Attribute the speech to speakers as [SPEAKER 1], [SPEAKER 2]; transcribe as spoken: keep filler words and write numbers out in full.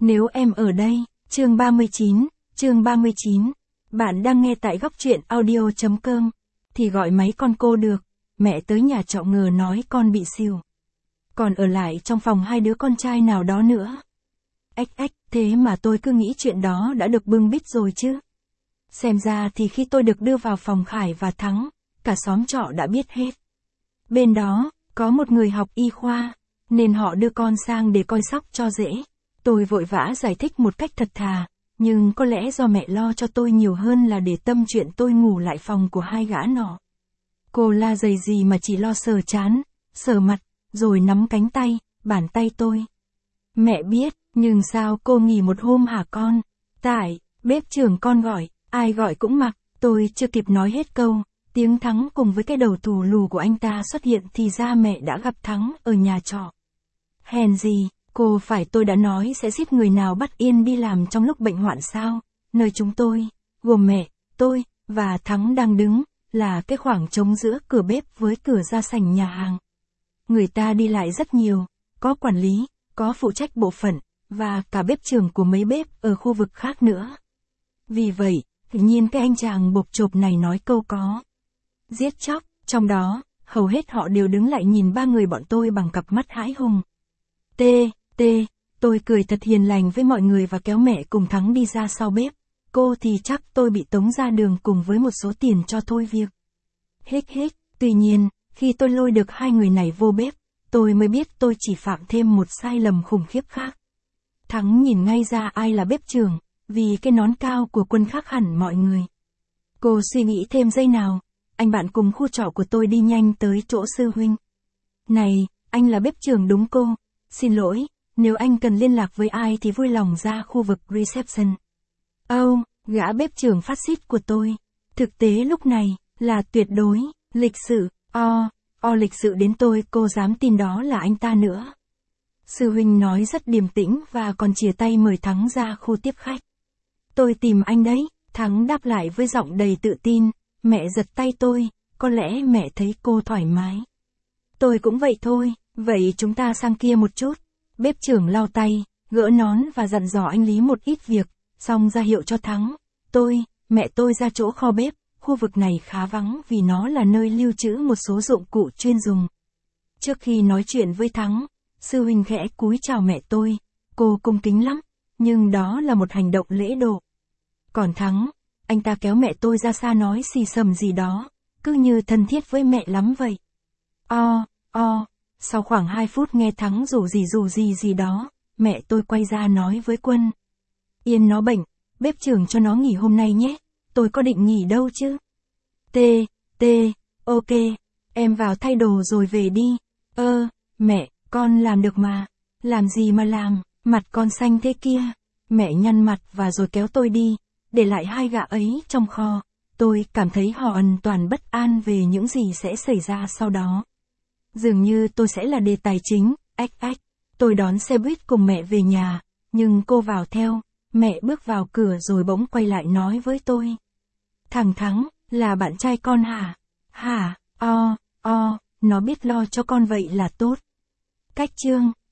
[SPEAKER 1] Nếu em ở đây, chương ba mươi chín, chương ba mươi chín. Bạn đang nghe tại góc truyện audio chấm com. Thì gọi máy con cô được. Mẹ tới nhà trọ ngờ nói con bị xỉu. Còn ở lại trong phòng hai đứa con trai nào đó nữa. Ếch ếch, thế mà tôi cứ nghĩ chuyện đó đã được bưng bít rồi chứ. Xem ra thì khi tôi được đưa vào phòng Khải và Thắng, cả xóm trọ đã biết hết. Bên đó, có một người học y khoa, nên họ đưa con sang để coi sóc cho dễ. Tôi vội vã giải thích một cách thật thà, nhưng có lẽ do mẹ lo cho tôi nhiều hơn là để tâm chuyện tôi ngủ lại phòng của hai gã nọ. Cô la dày gì mà chỉ lo sờ trán, sờ mặt, rồi nắm cánh tay, bàn tay tôi. Mẹ biết, nhưng sao cô nghỉ một hôm hả con? Tại, bếp trưởng con gọi, ai gọi cũng mặc, tôi chưa kịp nói hết câu. Tiếng Thắng cùng với cái đầu thù lù của anh ta xuất hiện thì ra mẹ đã gặp Thắng ở nhà trọ. Hèn gì, cô phải tôi đã nói sẽ giết người nào bắt Yên đi làm trong lúc bệnh hoạn sao? Nơi chúng tôi, gồm mẹ, tôi, và Thắng đang đứng, là cái khoảng trống giữa cửa bếp với cửa ra sảnh nhà hàng. Người ta đi lại rất nhiều, có quản lý, có phụ trách bộ phận, và cả bếp trưởng của mấy bếp ở khu vực khác nữa. Vì vậy, tự nhiên cái anh chàng bộp chộp này nói câu có giết chóc, trong đó, hầu hết họ đều đứng lại nhìn ba người bọn tôi bằng cặp mắt hãi hùng. Tê, tê, tôi cười thật hiền lành với mọi người và kéo mẹ cùng Thắng đi ra sau bếp. Cô thì chắc tôi bị tống ra đường cùng với một số tiền cho thôi việc. Hích hích, tuy nhiên, khi tôi lôi được hai người này vô bếp, tôi mới biết tôi chỉ phạm thêm một sai lầm khủng khiếp khác. Thắng nhìn ngay ra ai là bếp trưởng, vì cái nón cao của Quân khác hẳn mọi người. Cô suy nghĩ thêm giây nào, anh bạn cùng khu trọ của tôi đi nhanh tới chỗ sư huynh. Này, anh là bếp trưởng đúng cô? Xin lỗi, nếu anh cần liên lạc với ai thì vui lòng ra khu vực reception. Âu, oh, gã bếp trưởng phát xít của tôi. Thực tế lúc này, là tuyệt đối, lịch sự, o, o lịch sự đến tôi cô dám tin đó là anh ta nữa. Sư huynh nói rất điềm tĩnh và còn chìa tay mời Thắng ra khu tiếp khách. Tôi tìm anh đấy, Thắng đáp lại với giọng đầy tự tin. Mẹ giật tay tôi, có lẽ mẹ thấy cô thoải mái. Tôi cũng vậy thôi, vậy chúng ta sang kia một chút. Bếp trưởng lau tay, gỡ nón và dặn dò anh Lý một ít việc, xong ra hiệu cho Thắng. Tôi, mẹ tôi ra chỗ kho bếp, khu vực này khá vắng vì nó là nơi lưu trữ một số dụng cụ chuyên dùng. Trước khi nói chuyện với Thắng, sư huynh khẽ cúi chào mẹ tôi, cô cung kính lắm, nhưng đó là một hành động lễ độ. Còn Thắng, anh ta kéo mẹ tôi ra xa nói xì xầm gì đó, cứ như thân thiết với mẹ lắm vậy. O, o, sau khoảng hai phút nghe Thắng rủ gì rủ gì gì đó, mẹ tôi quay ra nói với Quân. Yên nó bệnh, bếp trưởng cho nó nghỉ hôm nay nhé, tôi có định nghỉ đâu chứ. T, T, ok, em vào thay đồ rồi về đi. Ơ, mẹ, con làm được mà. Làm gì mà làm, mặt con xanh thế kia. Mẹ nhăn mặt và rồi kéo tôi đi. Để lại hai gã ấy trong kho, tôi cảm thấy họ hoàn toàn bất an về những gì sẽ xảy ra sau đó. Dường như tôi sẽ là đề tài chính, ách ách. Tôi đón xe buýt cùng mẹ về nhà, nhưng cô vào theo, mẹ bước vào cửa rồi bỗng quay lại nói với tôi. Thằng Thắng, là bạn trai con hả? Hả, o, o, nó biết lo cho con vậy là tốt. Cách chương.